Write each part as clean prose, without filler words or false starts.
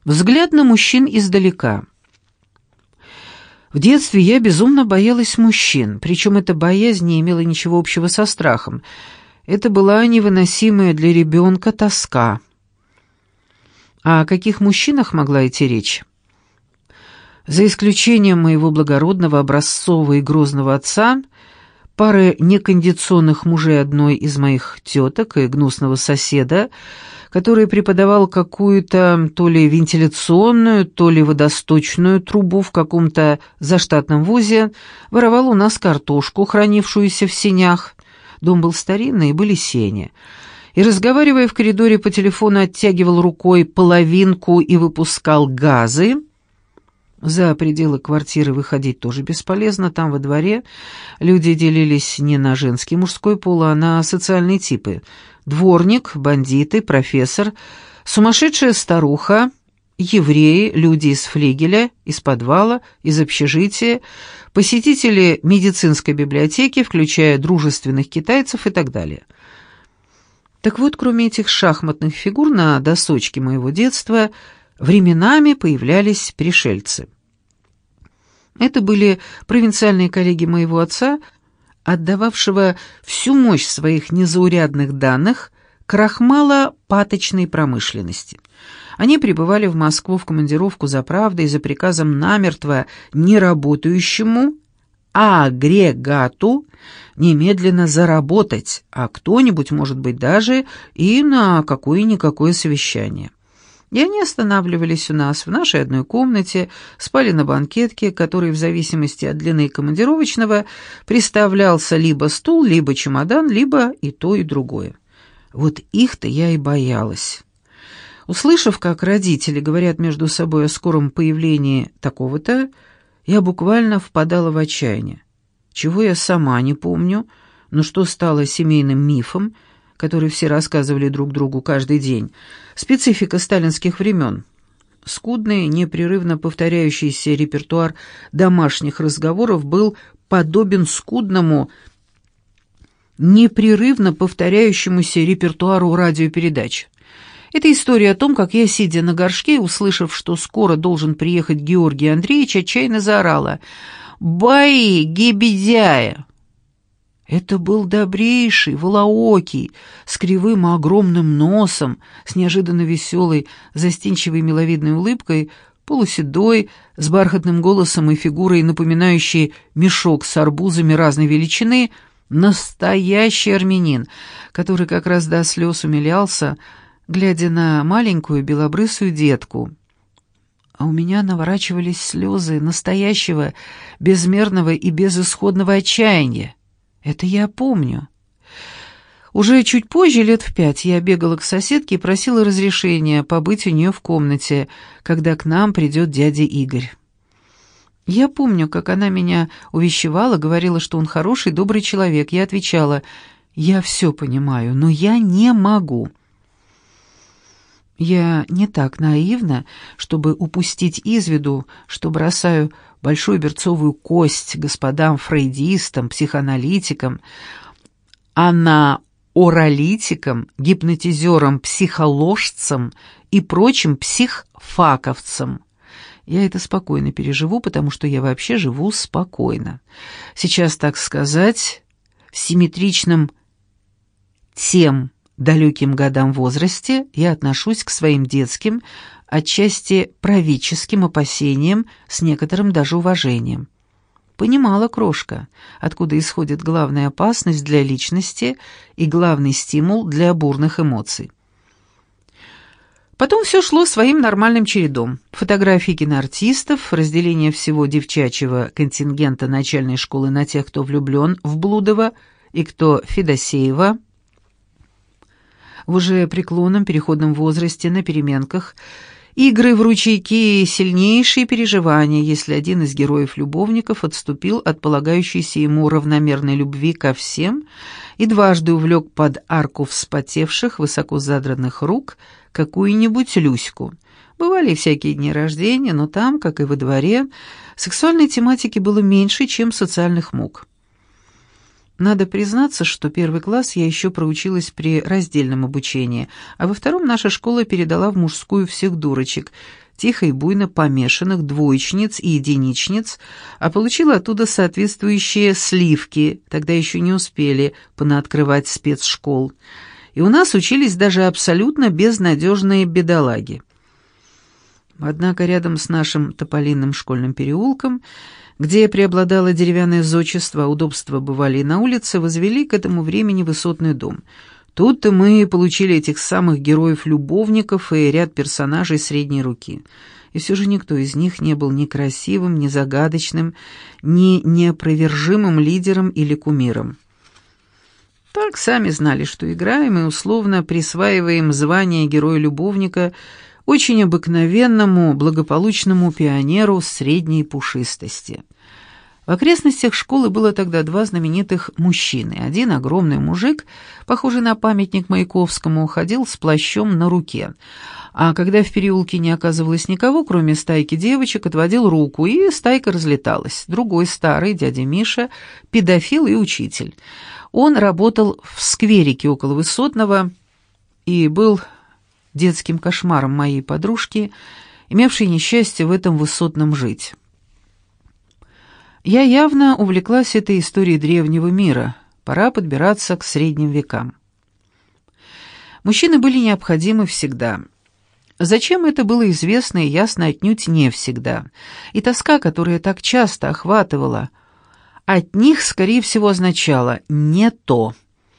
Взгляд на мужчин издалека. В детстве я безумно боялась мужчин, причем эта боязнь не имела ничего общего со страхом. Это была невыносимая для ребенка тоска. А о каких мужчинах могла идти речь? За исключением моего благородного, образцового и грозного отца, пары некондиционных мужей одной из моих теток и гнусного соседа, который преподавал какую-то то ли вентиляционную, то ли водосточную трубу в каком-то заштатном вузе, воровал у нас картошку, хранившуюся в сенях. Дом был старинный, и были сени. И, разговаривая в коридоре по телефону, оттягивал рукой половинку и выпускал газы. За пределы квартиры выходить тоже бесполезно, там во дворе люди делились не на женский и мужской пол, а на социальные типы. Дворник, бандиты, профессор, сумасшедшая старуха, евреи, люди из флигеля, из подвала, из общежития, посетители медицинской библиотеки, включая дружественных китайцев и так далее. Так вот, кроме этих шахматных фигур на досочке моего детства, временами появлялись пришельцы. Это были провинциальные коллеги моего отца, отдававшего всю мощь своих незаурядных данных крахмало-паточной промышленности. Они прибывали в Москву в командировку за правдой за приказом намертво неработающему агрегату немедленно заработать, а кто-нибудь, может быть, даже и на какое-никакое совещание. И они останавливались у нас в нашей одной комнате, спали на банкетке, который в зависимости от длины командировочного приставлялся либо стул, либо чемодан, либо и то, и другое. Вот их-то я и боялась. Услышав, как родители говорят между собой о скором появлении такого-то, я буквально впадала в отчаяние. Чего я сама не помню, но что стало семейным мифом, который все рассказывали друг другу каждый день. Специфика сталинских времен. Скудный, непрерывно повторяющийся репертуар домашних разговоров был подобен скудному, непрерывно повторяющемуся репертуару радиопередач. Это история о том, как я, сидя на горшке, услышав, что скоро должен приехать Георгий Андреевич, отчаянно заорала: «Бои, гибедяя!» Это был добрейший, волоокий, с кривым и огромным носом, с неожиданно веселой, застенчивой миловидной улыбкой, полуседой, с бархатным голосом и фигурой, напоминающей мешок с арбузами разной величины, настоящий армянин, который как раз до слез умилялся, глядя на маленькую белобрысую детку. А у меня наворачивались слезы настоящего, безмерного и безысходного отчаяния. Это я помню. Уже чуть позже, лет в 5, я бегала к соседке и просила разрешения побыть у нее в комнате, когда к нам придет дядя Игорь. Я помню, как она меня увещевала, говорила, что он хороший, добрый человек. Я отвечала: «Я все понимаю, но я не могу». Я не так наивна, чтобы упустить из виду, что бросаю большую берцовую кость господам фрейдистам, психоаналитикам, анаоралитикам, гипнотизерам, психоложцам и прочим психфаковцам. Я это спокойно переживу, потому что я вообще живу спокойно. Сейчас, так сказать, в симметричном тем далеким годам возрасте я отношусь к своим детским, отчасти правительским опасениям с некоторым даже уважением. Понимала крошка, откуда исходит главная опасность для личности и главный стимул для бурных эмоций. Потом все шло своим нормальным чередом. Фотографии киноартистов, разделение всего девчачьего контингента начальной школы на тех, кто влюблен в Блудова и кто Федосеева. В уже преклонном переходном возрасте на переменках игры в ручейки и сильнейшие переживания, если один из героев-любовников отступил от полагающейся ему равномерной любви ко всем и дважды увлек под арку вспотевших, высоко задранных рук какую-нибудь Люську. Бывали и всякие дни рождения, но там, как и во дворе, сексуальной тематики было меньше, чем социальных мук. Надо признаться, что 1 класс я еще проучилась при раздельном обучении, а во 2 наша школа передала в мужскую всех дурочек, тихо и буйно помешанных двоечниц и единичниц, а получила оттуда соответствующие сливки, тогда еще не успели понаоткрывать спецшкол. И у нас учились даже абсолютно безнадежные бедолаги. Однако рядом с нашим тополиным школьным переулком, где преобладало деревянное зодчество, а удобства бывали и на улице, возвели к этому времени высотный дом. Тут-то мы и получили этих самых героев-любовников и ряд персонажей средней руки. И все же никто из них не был ни красивым, ни загадочным, ни неопровержимым лидером или кумиром. Так сами знали, что играем, и условно присваиваем звание героя-любовника очень обыкновенному, благополучному пионеру средней пушистости. В окрестностях школы было тогда два знаменитых мужчины. Один огромный мужик, похожий на памятник Маяковскому, ходил с плащом на руке. А когда в переулке не оказывалось никого, кроме стайки девочек, отводил руку, и стайка разлеталась. Другой старый, дядя Миша, педофил и учитель. Он работал в скверике около Высотного и был детским кошмаром моей подружки, имевшей несчастье в этом Высотном жить. Я явно увлеклась этой историей древнего мира. Пора подбираться к средним векам. Мужчины были необходимы всегда. Зачем это было известно и ясно отнюдь не всегда. И тоска, которая так часто охватывала, от них, скорее всего, означала «не то».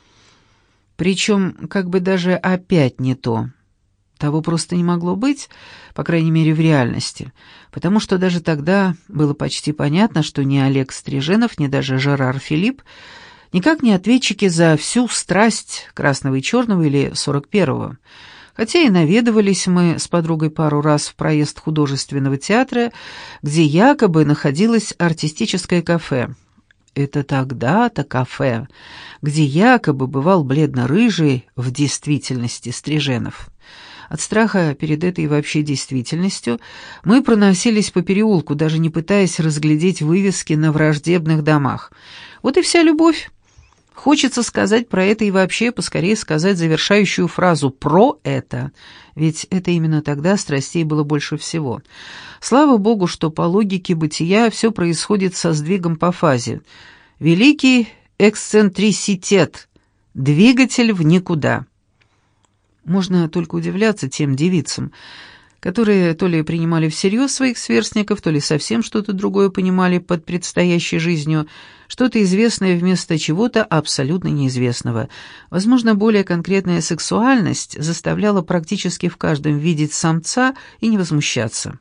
Причем как бы даже опять не то. Того просто не могло быть, по крайней мере, в реальности, потому что даже тогда было почти понятно, что ни Олег Стриженов, ни даже Жерар Филипп никак не ответчики за всю страсть Красного и Черного или 41-го. Хотя и наведывались мы с подругой пару раз в проезд художественного театра, где якобы находилось артистическое кафе. Это тогда-то кафе, где якобы бывал бледно-рыжий в действительности Стриженов. От страха перед этой вообще действительностью мы проносились по переулку, даже не пытаясь разглядеть вывески на враждебных домах. Вот и вся любовь. Хочется сказать про это и вообще поскорее сказать завершающую фразу «про это», ведь это именно тогда страстей было больше всего. Слава Богу, что по логике бытия все происходит со сдвигом по фазе. Великий эксцентриситет, двигатель в никуда. Можно только удивляться тем девицам, которые то ли принимали всерьез своих сверстников, то ли совсем что-то другое понимали под предстоящей жизнью, что-то известное вместо чего-то абсолютно неизвестного. Возможно, более конкретная сексуальность заставляла практически в каждом видеть самца и не возмущаться.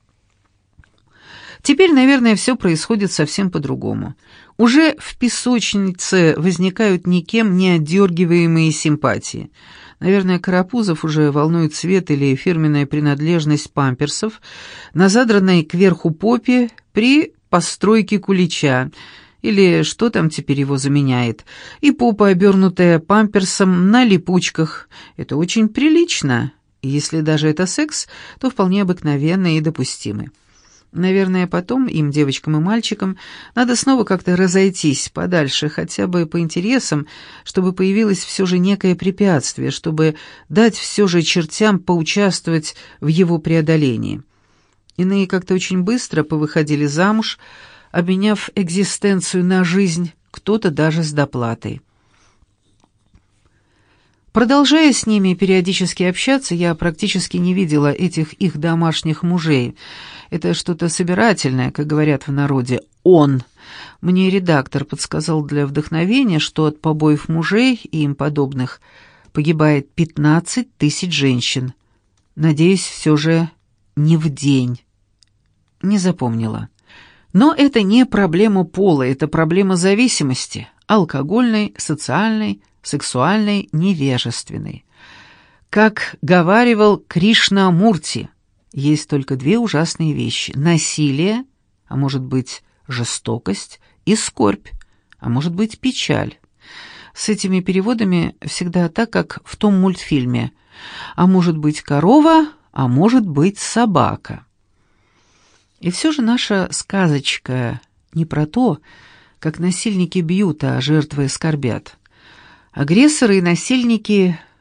Теперь, наверное, все происходит совсем по-другому. Уже в песочнице возникают никем не отдергиваемые симпатии. Наверное, Карапузов уже волнует цвет или фирменная принадлежность памперсов на задранной кверху попе при постройке кулича, или что там теперь его заменяет, и попа, обернутая памперсом на липучках. Это очень прилично, и если даже это секс, то вполне обыкновенный и допустимый. Наверное, потом им, девочкам и мальчикам, надо снова как-то разойтись подальше, хотя бы по интересам, чтобы появилось все же некое препятствие, чтобы дать все же чертям поучаствовать в его преодолении. Иные как-то очень быстро повыходили замуж, обменяв экзистенцию на жизнь, кто-то даже с доплатой. Продолжая с ними периодически общаться, я практически не видела этих их домашних мужей. Это что-то собирательное, как говорят в народе, «он». Мне редактор подсказал для вдохновения, что от побоев мужей и им подобных погибает 15 тысяч женщин. Надеюсь, все же не в день. Не запомнила. Но это не проблема пола, это проблема зависимости, алкогольной, социальной, сексуальной, невежественной. Как говаривал Кришнамурти, есть только две ужасные вещи: насилие, а может быть жестокость, и скорбь, а может быть печаль. С этими переводами всегда так, как в том мультфильме: а может быть корова, а может быть собака. И все же наша сказочка не про то, как насильники бьют, а жертвы скорбят. Агрессоры и насильники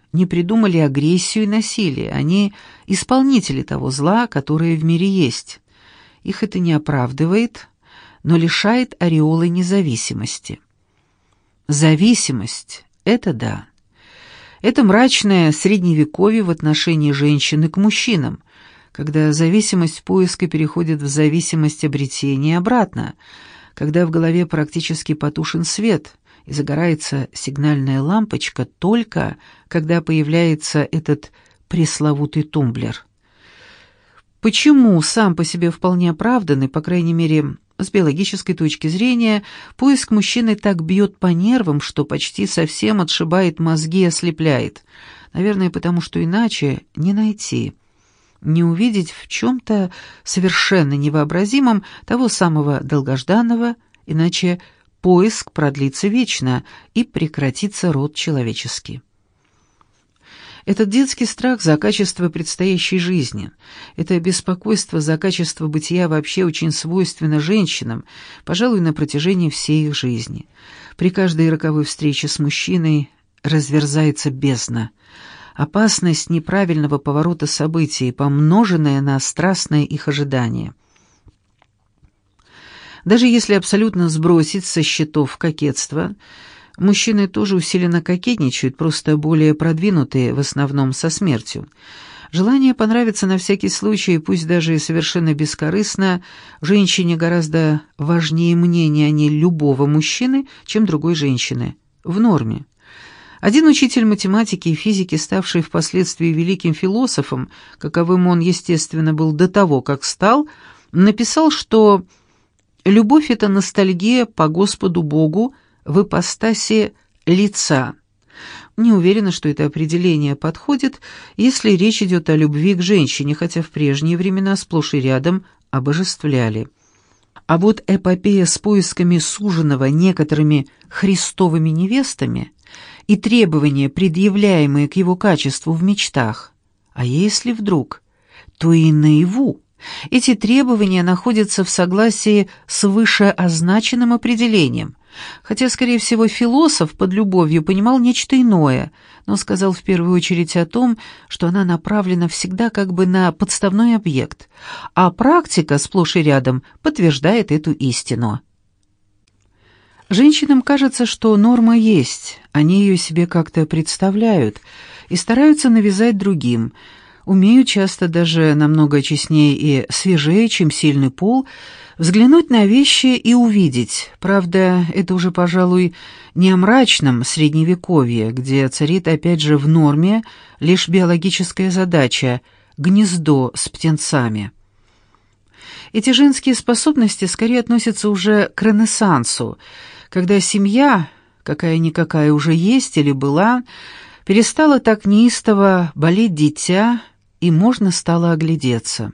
не придумали агрессию и насилие, они исполнители того зла, которое в мире есть. Их это не оправдывает, но лишает ореола независимости. Зависимость — это да. Это мрачное средневековье в отношении женщины к мужчинам, когда зависимость поиска переходит в зависимость обретения и обратно, когда в голове практически потушен свет и загорается сигнальная лампочка только, когда появляется этот пресловутый тумблер. Почему сам по себе вполне оправданный, по крайней мере, с биологической точки зрения, поиск мужчины так бьет по нервам, что почти совсем отшибает мозги и ослепляет? Наверное, потому что иначе не найти, не увидеть в чем-то совершенно невообразимом того самого долгожданного, иначе поиск продлится вечно и прекратится род человеческий. Этот детский страх за качество предстоящей жизни, это беспокойство за качество бытия вообще очень свойственно женщинам, пожалуй, на протяжении всей их жизни. При каждой роковой встрече с мужчиной разверзается бездна. Опасность неправильного поворота событий, помноженная на страстное их ожидание. Даже если абсолютно сбросить со счетов кокетство, мужчины тоже усиленно кокетничают, просто более продвинутые, в основном со смертью. Желание понравиться на всякий случай, пусть даже и совершенно бескорыстно, женщине гораздо важнее мнение о ней любого мужчины, чем другой женщины. В норме. Один учитель математики и физики, ставший впоследствии великим философом, каковым он, естественно, был до того, как стал, написал, что «любовь — это ностальгия по Господу Богу в ипостаси лица». Не уверена, что это определение подходит, если речь идет о любви к женщине, хотя в прежние времена сплошь и рядом обожествляли. А вот эпопея с поисками суженого некоторыми христовыми невестами и требования, предъявляемые к его качеству в мечтах, а если вдруг, то и наяву, эти требования находятся в согласии с вышеозначенным определением, хотя, скорее всего, философ под любовью понимал нечто иное, но сказал в первую очередь о том, что она направлена всегда как бы на подставной объект, а практика сплошь и рядом подтверждает эту истину. Женщинам кажется, что норма есть, они ее себе как-то представляют и стараются навязать другим, умеют часто даже намного честнее и свежее, чем сильный пол, взглянуть на вещи и увидеть. Правда, это уже, пожалуй, не о мрачном средневековье, где царит опять же в норме лишь биологическая задача — гнездо с птенцами. Эти женские способности скорее относятся уже к Ренессансу, когда семья, какая-никакая уже есть или была, перестала так неистово болеть дитя, и можно стало оглядеться.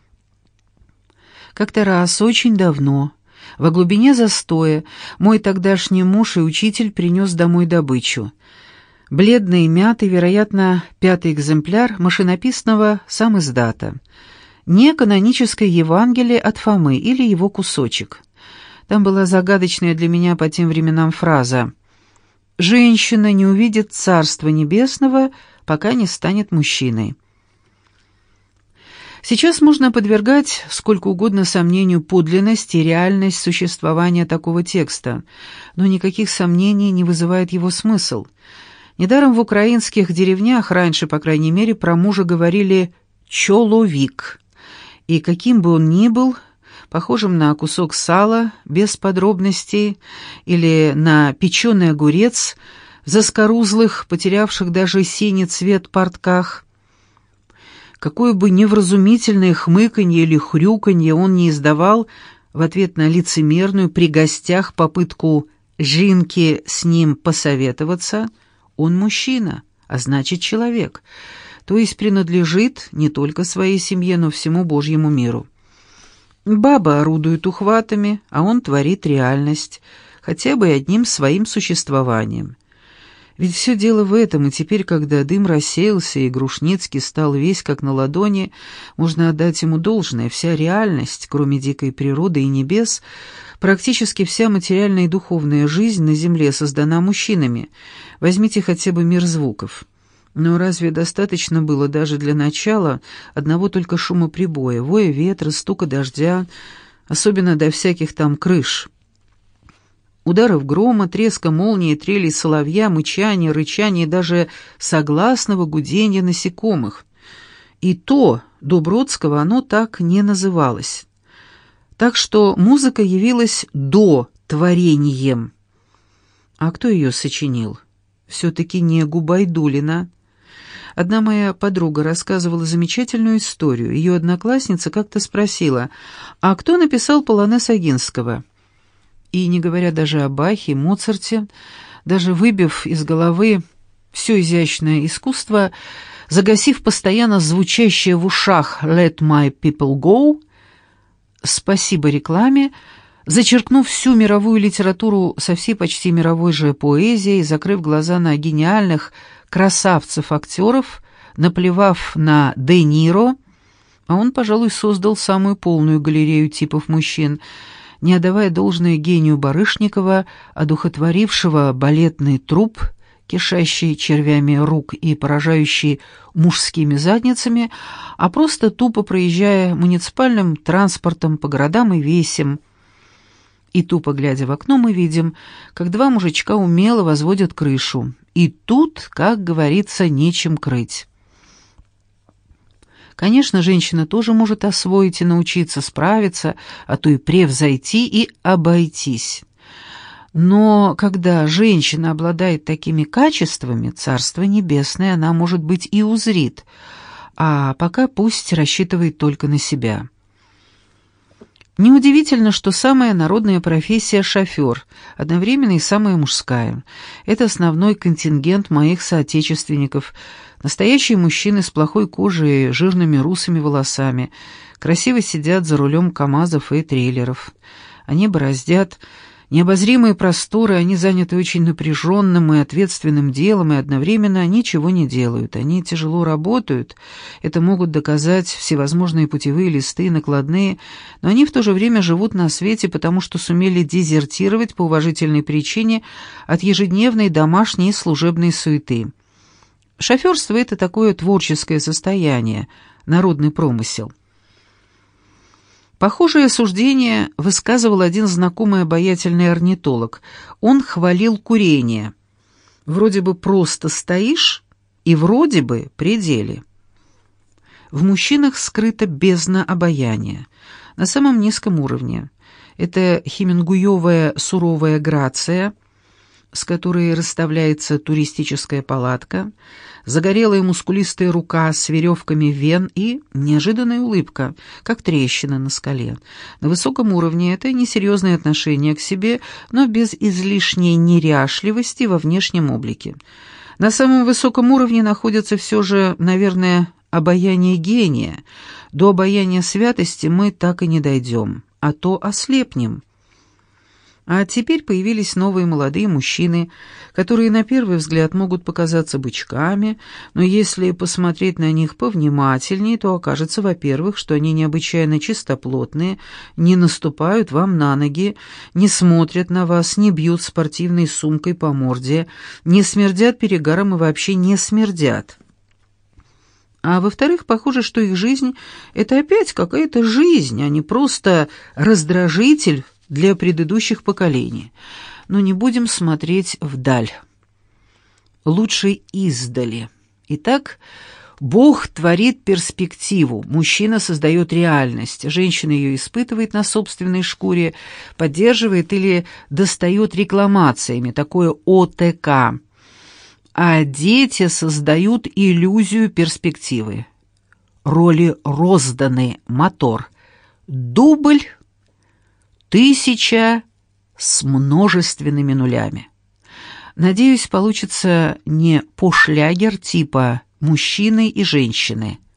Как-то раз, очень давно, во глубине застоя, мой тогдашний муж и учитель принес домой добычу. Бледный, мятый, вероятно, 5-й экземпляр машинописного самиздата. Не каноническое Евангелие от Фомы или его кусочек. Там была загадочная для меня по тем временам фраза «Женщина не увидит Царства Небесного, пока не станет мужчиной». Сейчас можно подвергать сколько угодно сомнению подлинность и реальность существования такого текста, но никаких сомнений не вызывает его смысл. Недаром в украинских деревнях раньше, по крайней мере, про мужа говорили «чоловик», и каким бы он ни был, похожим на кусок сала, без подробностей, или на печеный огурец в заскорузлых, потерявших даже синий цвет портках, какое бы невразумительное хмыканье или хрюканье он не издавал в ответ на лицемерную при гостях попытку Жинки с ним посоветоваться, он мужчина, а значит человек, то есть принадлежит не только своей семье, но всему Божьему миру. Баба орудует ухватами, а он творит реальность, хотя бы одним своим существованием. Ведь все дело в этом, и теперь, когда дым рассеялся и Грушницкий стал весь как на ладони, можно отдать ему должное. Вся реальность, кроме дикой природы и небес, практически вся материальная и духовная жизнь на земле создана мужчинами. Возьмите хотя бы мир звуков. Но разве достаточно было даже для начала одного только шума прибоя, воя ветра, стука дождя, особенно до всяких там крыш? Ударов грома, треска молнии, трели соловья, мычания, рычания и даже согласного гудения насекомых. И то до Бродского оно так не называлось. Так что музыка явилась до творением. А кто ее сочинил? Все-таки не Губайдулина. Одна моя подруга рассказывала замечательную историю. Ее одноклассница как-то спросила, а кто написал полонез Огинского? И, не говоря даже о Бахе, Моцарте, даже выбив из головы все изящное искусство, загасив постоянно звучащее в ушах «Let my people go», спасибо рекламе, зачеркнув всю мировую литературу со всей почти мировой же поэзией, закрыв глаза на гениальных красавцев-актеров, наплевав на Де Ниро, а он, пожалуй, создал самую полную галерею типов мужчин, не отдавая должное гению Барышникова, одухотворившего балетный труп, кишащий червями рук и поражающий мужскими задницами, а просто тупо проезжая муниципальным транспортом по городам и весям. И тупо глядя в окно, мы видим, как два мужичка умело возводят крышу. И тут, как говорится, нечем крыть. Конечно, женщина тоже может освоить и научиться справиться, а то и превзойти и обойтись. Но когда женщина обладает такими качествами, Царство Небесное она, может быть, и узрит, а пока пусть рассчитывает только на себя. Неудивительно, что самая народная профессия — шофер, одновременно и самая мужская. Это основной контингент моих соотечественников, настоящие мужчины с плохой кожей и жирными русыми волосами, красиво сидят за рулем КАМАЗов и трейлеров. Они бороздят необозримые просторы, они заняты очень напряженным и ответственным делом, и одновременно ничего не делают. Они тяжело работают, это могут доказать всевозможные путевые листы и накладные, но они в то же время живут на свете, потому что сумели дезертировать по уважительной причине от ежедневной домашней и служебной суеты. Шоферство — это такое творческое состояние, народный промысел. Похожее суждение высказывал один знакомый обаятельный орнитолог. Он хвалил курение. Вроде бы просто стоишь, и вроде бы при деле. В мужчинах скрыта бездна обаяния, на самом низком уровне. Это хемингуевая суровая грация, с которой расставляется туристическая палатка, загорелая мускулистая рука с веревками вен и неожиданная улыбка, как трещина на скале. На высоком уровне это несерьезное отношение к себе, но без излишней неряшливости во внешнем облике. На самом высоком уровне находится все же, наверное, обаяние гения. До обаяния святости мы так и не дойдем, а то ослепнем. А теперь появились новые молодые мужчины, которые на первый взгляд могут показаться бычками, но если посмотреть на них повнимательнее, то окажется, во-первых, что они необычайно чистоплотные, не наступают вам на ноги, не смотрят на вас, не бьют спортивной сумкой по морде, не смердят перегаром и вообще не смердят. А во-вторых, похоже, что их жизнь — это опять какая-то жизнь, а не просто раздражитель для предыдущих поколений. Но не будем смотреть вдаль. Лучше издали. Итак, Бог творит перспективу, мужчина создает реальность, женщина ее испытывает на собственной шкуре, поддерживает или достает рекламациями, такое ОТК. А дети создают иллюзию перспективы. Роли розданы, мотор. Дубль 1000 с множественными нулями. Надеюсь, получится не пошлягер типа «мужчины и женщины»,